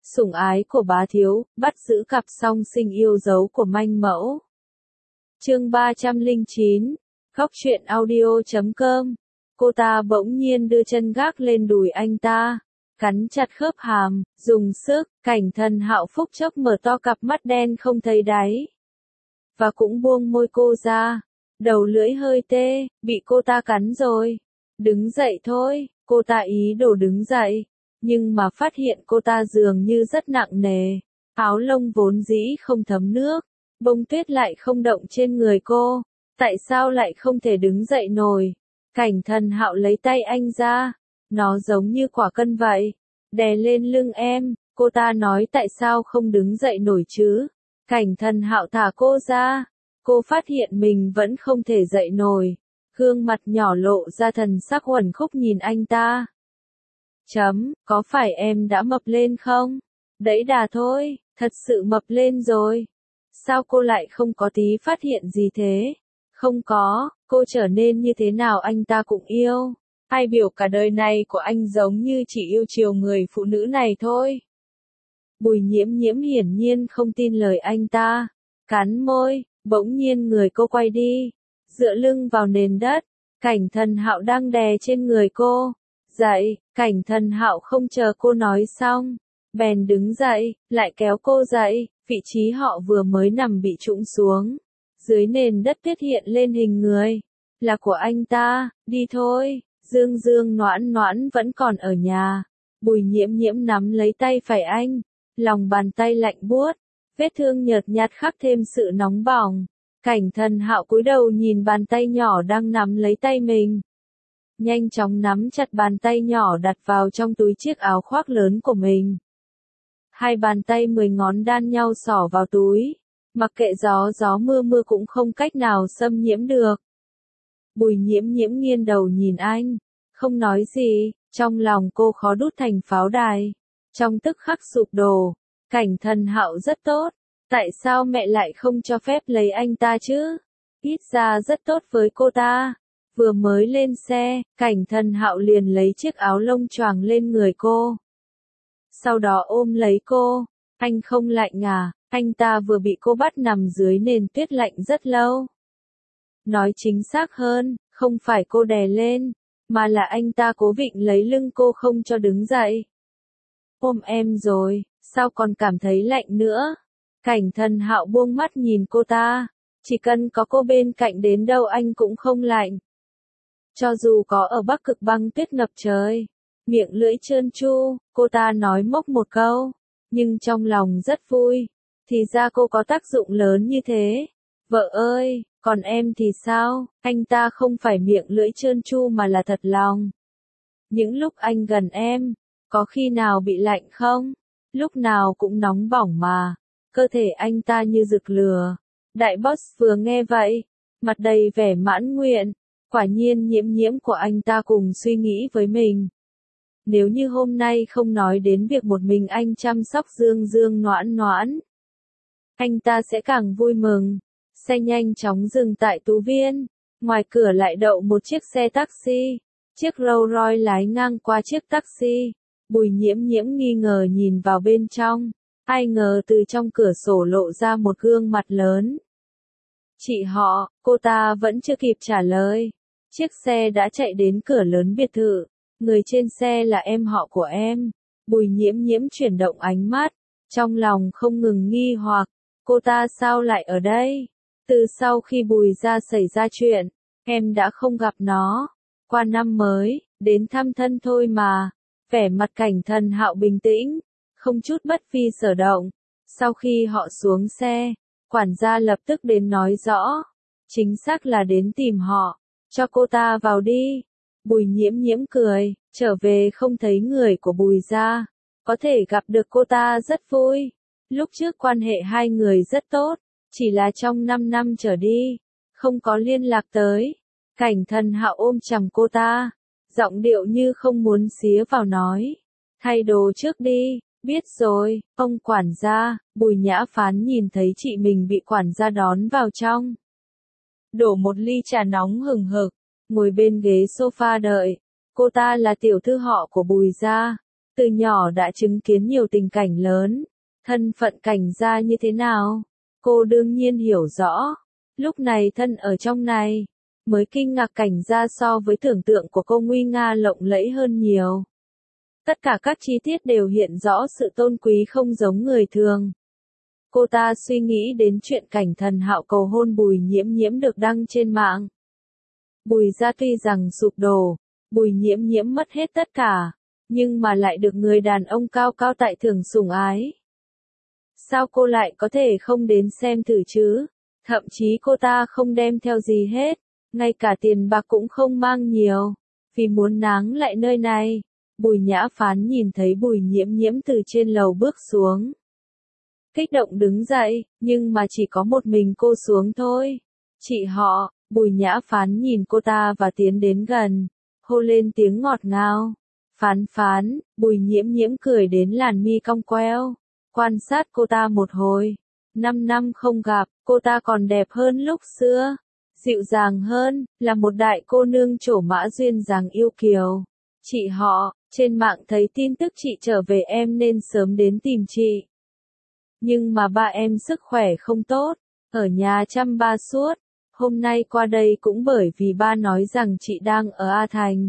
Sủng ái của bá thiếu, bắt giữ cặp song sinh yêu dấu của manh mẫu. Chương 309, Góc truyện audio.com. Cô ta bỗng nhiên đưa chân gác lên đùi anh ta, cắn chặt khớp hàm, dùng sức. Cảnh Thần Hạo phúc chốc mở to cặp mắt đen không thấy đáy, và cũng buông môi cô ra. Đầu lưỡi hơi tê, bị cô ta cắn rồi. Đứng dậy thôi. Cô ta ý đồ đứng dậy, nhưng mà phát hiện cô ta dường như rất nặng nề. Áo lông vốn dĩ không thấm nước, bông tuyết lại không động trên người cô. Tại sao lại không thể đứng dậy nổi? Cảnh Thần Hạo lấy tay anh ra, nó giống như quả cân vậy, đè lên lưng em. Cô ta nói tại sao không đứng dậy nổi chứ? Cảnh Thần Hạo thả cô ra. Cô phát hiện mình vẫn không thể dậy nổi. Gương mặt nhỏ lộ ra thần sắc uẩn khúc nhìn anh ta. Có phải em đã mập lên không? Đẫy đà thôi, thật sự mập lên rồi. Sao cô lại không có tí phát hiện gì thế? Không có, cô trở nên như thế nào anh ta cũng yêu. Ai biểu cả đời này của anh giống như chỉ yêu chiều người phụ nữ này thôi. Bùi Nhiễm Nhiễm hiển nhiên không tin lời anh ta. Cắn môi, bỗng nhiên người cô quay đi, dựa lưng vào nền đất. Cảnh Thần Hạo đang đè trên người cô. Dậy. Cảnh Thần Hạo không chờ cô nói xong, bèn đứng dậy, lại kéo cô dậy. Vị trí họ vừa mới nằm bị trũng xuống. Dưới nền đất tuyết hiện lên hình người. Là của anh ta. Đi thôi. Dương Dương Noãn Noãn vẫn còn ở nhà. Bùi Nhiễm Nhiễm nắm lấy tay phải anh. Lòng bàn tay lạnh buốt. Vết thương nhợt nhạt khắc thêm sự nóng bỏng. Cảnh Thần Hạo cúi đầu nhìn bàn tay nhỏ đang nắm lấy tay mình. Nhanh chóng nắm chặt bàn tay nhỏ đặt vào trong túi chiếc áo khoác lớn của mình. Hai bàn tay 10 ngón đan nhau xỏ vào túi. Mặc kệ gió mưa cũng không cách nào xâm nhiễm được. Bùi Nhiễm Nhiễm nghiêng đầu nhìn anh, không nói gì. Trong lòng cô khó đút thành pháo đài, trong tức khắc sụp đổ. Cảnh Thần Hạo rất tốt. Tại sao mẹ lại không cho phép lấy anh ta chứ? Ít ra rất tốt với cô ta. Vừa mới lên xe, Cảnh Thần Hạo liền lấy chiếc áo lông choàng lên người cô. Sau đó ôm lấy cô. Anh không lạnh à? Anh ta vừa bị cô bắt nằm dưới nền tuyết lạnh rất lâu. Nói chính xác hơn, không phải cô đè lên, mà là anh ta cố vịn lấy lưng cô không cho đứng dậy. Ôm em rồi, sao còn cảm thấy lạnh nữa? Cảnh Thần Hạo buông mắt nhìn cô ta. Chỉ cần có cô bên cạnh đến đâu anh cũng không lạnh. Cho dù có ở Bắc Cực băng tuyết ngập trời. Miệng lưỡi trơn tru, cô ta nói mốc một câu. Nhưng trong lòng rất vui. Thì ra cô có tác dụng lớn như thế. Vợ ơi, còn em thì sao? Anh ta không phải miệng lưỡi trơn tru mà là thật lòng. Những lúc anh gần em, có khi nào bị lạnh không? Lúc nào cũng nóng bỏng mà. Cơ thể anh ta như rực lửa. Đại boss vừa nghe vậy, mặt đầy vẻ mãn nguyện. Quả nhiên Nhiễm Nhiễm của anh ta cùng suy nghĩ với mình. Nếu như hôm nay không nói đến việc một mình anh chăm sóc Dương Dương Noãn Noãn, anh ta sẽ càng vui mừng. Xe nhanh chóng dừng tại Tú Viên. Ngoài cửa lại đậu một chiếc xe taxi. Chiếc Rolls Royce lái ngang qua chiếc taxi. Bùi Nhiễm Nhiễm nghi ngờ nhìn vào bên trong. Ai ngờ từ trong cửa sổ lộ ra một gương mặt lớn. Chị họ. Cô ta vẫn chưa kịp trả lời. Chiếc xe đã chạy đến cửa lớn biệt thự. Người trên xe là em họ của em. Bùi Nhiễm Nhiễm chuyển động ánh mắt. Trong lòng không ngừng nghi hoặc. Cô ta sao lại ở đây? Từ sau khi Bùi gia xảy ra chuyện, em đã không gặp nó. Qua năm mới, đến thăm thân thôi mà. Vẻ mặt Cảnh Thần Hạo bình tĩnh, không chút bất phi sở động. Sau khi họ xuống xe, quản gia lập tức đến nói rõ. Chính xác là đến tìm họ. Cho cô ta vào đi. Bùi Nhiễm Nhiễm cười, trở về không thấy người của Bùi gia. Có thể gặp được cô ta rất vui. Lúc trước quan hệ hai người rất tốt, chỉ là trong 5 năm trở đi, không có liên lạc tới. Cảnh Thần Hạo ôm chầm cô ta, giọng điệu như không muốn xía vào nói. Thay đồ trước đi. Biết rồi, ông quản gia. Bùi Nhã Phán nhìn thấy chị mình bị quản gia đón vào trong. Đổ một ly trà nóng hừng hực, ngồi bên ghế sofa đợi. Cô ta là tiểu thư họ của Bùi gia. từ nhỏ đã chứng kiến nhiều tình cảnh lớn, thân phận Cảnh gia như thế nào, cô đương nhiên hiểu rõ. Lúc này thân ở trong này, mới kinh ngạc Cảnh gia so với tưởng tượng của cô nguy nga lộng lẫy hơn nhiều. Tất cả các chi tiết đều hiện rõ sự tôn quý không giống người thường. Cô ta suy nghĩ đến chuyện Cảnh Thần Hạo cầu hôn Bùi Nhiễm Nhiễm được đăng trên mạng. Bùi gia tuy rằng sụp đổ, Bùi Nhiễm Nhiễm mất hết tất cả, nhưng mà lại được người đàn ông cao cao tại thượng sủng ái. Sao cô lại có thể không đến xem thử chứ? Thậm chí cô ta không đem theo gì hết, ngay cả tiền bạc cũng không mang nhiều, vì muốn náng lại nơi này. Bùi Nhã Phán nhìn thấy Bùi Nhiễm Nhiễm từ trên lầu bước xuống. Kích động đứng dậy, nhưng mà chỉ có một mình cô xuống thôi. Chị họ, Bùi Nhã Phán nhìn cô ta và tiến đến gần, hô lên tiếng ngọt ngào. Phán Phán, Bùi Nhiễm Nhiễm cười đến làn mi cong queo, quan sát cô ta một hồi. 5 năm không gặp, cô ta còn đẹp hơn lúc xưa, dịu dàng hơn, là một đại cô nương trổ mã duyên dáng yêu kiều. Chị họ, trên mạng thấy tin tức chị trở về em nên sớm đến tìm chị. Nhưng mà ba em sức khỏe không tốt, ở nhà chăm ba suốt. Hôm nay qua đây cũng bởi vì ba nói rằng chị đang ở A Thành.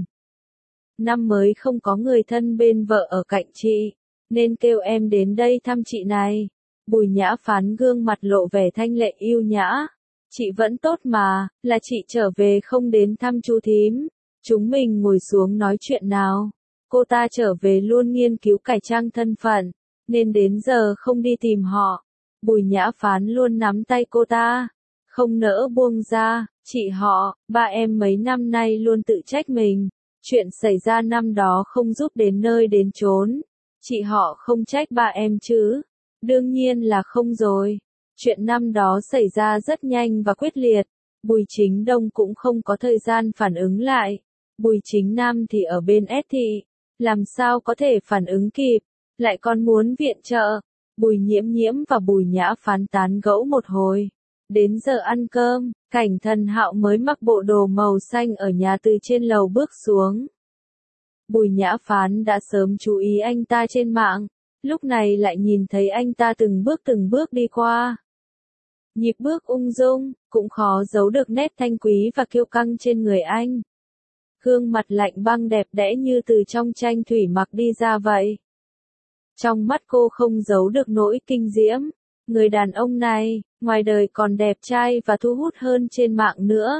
Năm mới không có người thân bên vợ ở cạnh chị, nên kêu em đến đây thăm chị này. Bùi Nhã Phán gương mặt lộ vẻ thanh lệ yêu nhã. Chị vẫn tốt mà, là chị trở về không đến thăm chú thím. Chúng mình ngồi xuống nói chuyện nào. Cô ta trở về luôn nghiên cứu cải trang thân phận, nên đến giờ không đi tìm họ. Bùi Nhã Phán luôn nắm tay cô ta, không nỡ buông ra. Chị họ, ba em mấy năm nay luôn tự trách mình. Chuyện xảy ra năm đó không giúp đến nơi đến chốn. Chị họ không trách ba em chứ? Đương nhiên là không rồi. Chuyện năm đó xảy ra rất nhanh và quyết liệt. Bùi Chính Đông cũng không có thời gian phản ứng lại. Bùi Chính Nam thì ở bên S thị, làm sao có thể phản ứng kịp, lại còn muốn viện trợ. Bùi Nhiễm Nhiễm và Bùi Nhã Phán tán gẫu một hồi. Đến giờ ăn cơm, Cảnh Thần Hạo mới mặc bộ đồ màu xanh ở nhà từ trên lầu bước xuống. Bùi Nhã Phán đã sớm chú ý anh ta trên mạng, lúc này lại nhìn thấy anh ta từng bước đi qua. Nhịp bước ung dung, cũng khó giấu được nét thanh quý và kiêu căng trên người anh. Gương mặt lạnh băng đẹp đẽ như từ trong tranh thủy mặc đi ra vậy. Trong mắt cô không giấu được nỗi kinh diễm. Người đàn ông này, ngoài đời còn đẹp trai và thu hút hơn trên mạng nữa.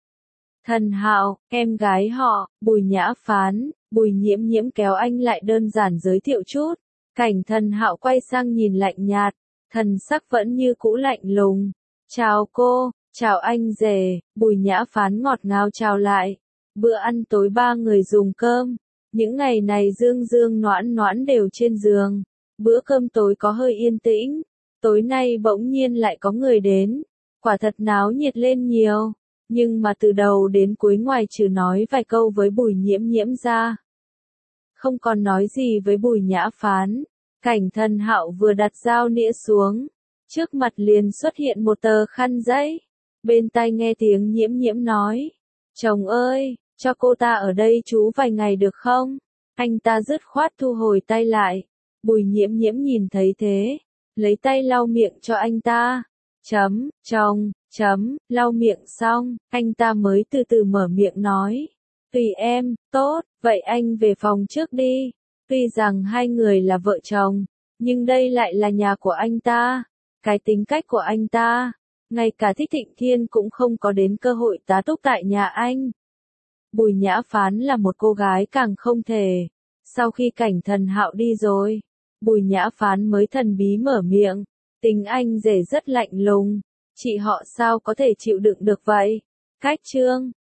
Thần Hạo, em gái họ, Bùi Nhã Phán. Bùi Nhiễm Nhiễm kéo anh lại đơn giản giới thiệu chút. Cảnh Thần Hạo quay sang nhìn lạnh nhạt, thần sắc vẫn như cũ lạnh lùng. Chào cô, chào anh rể. Bùi Nhã Phán ngọt ngào chào lại. Bữa ăn tối ba người dùng cơm. Những ngày này Dương Dương Noãn Noãn đều trên giường. Bữa cơm tối có hơi yên tĩnh. Tối nay bỗng nhiên lại có người đến. Quả thật náo nhiệt lên nhiều. Nhưng mà từ đầu đến cuối ngoài trừ nói vài câu với Bùi Nhiễm Nhiễm ra, không còn nói gì với Bùi Nhã Phán. Cảnh Thần Hạo vừa đặt dao nĩa xuống, trước mặt liền xuất hiện một tờ khăn giấy. Bên tai nghe tiếng Nhiễm Nhiễm nói, chồng ơi, cho cô ta ở đây trú vài ngày được không? Anh ta dứt khoát thu hồi tay lại. Bùi Nhiễm Nhiễm nhìn thấy thế, lấy tay lau miệng cho anh ta. Lau miệng xong, anh ta mới từ từ mở miệng nói. Tùy em, tốt, vậy anh về phòng trước đi. Tuy rằng hai người là vợ chồng, nhưng đây lại là nhà của anh ta. Cái tính cách của anh ta, ngay cả Thích Thịnh Thiên cũng không có đến cơ hội tá túc tại nhà anh. Bùi Nhã Phán là một cô gái càng không thể. Sau khi Cảnh Thần Hạo đi rồi, Bùi Nhã Phán mới thần bí mở miệng. Tính anh rể rất lạnh lùng. Chị họ sao có thể chịu đựng được vậy? Cách chương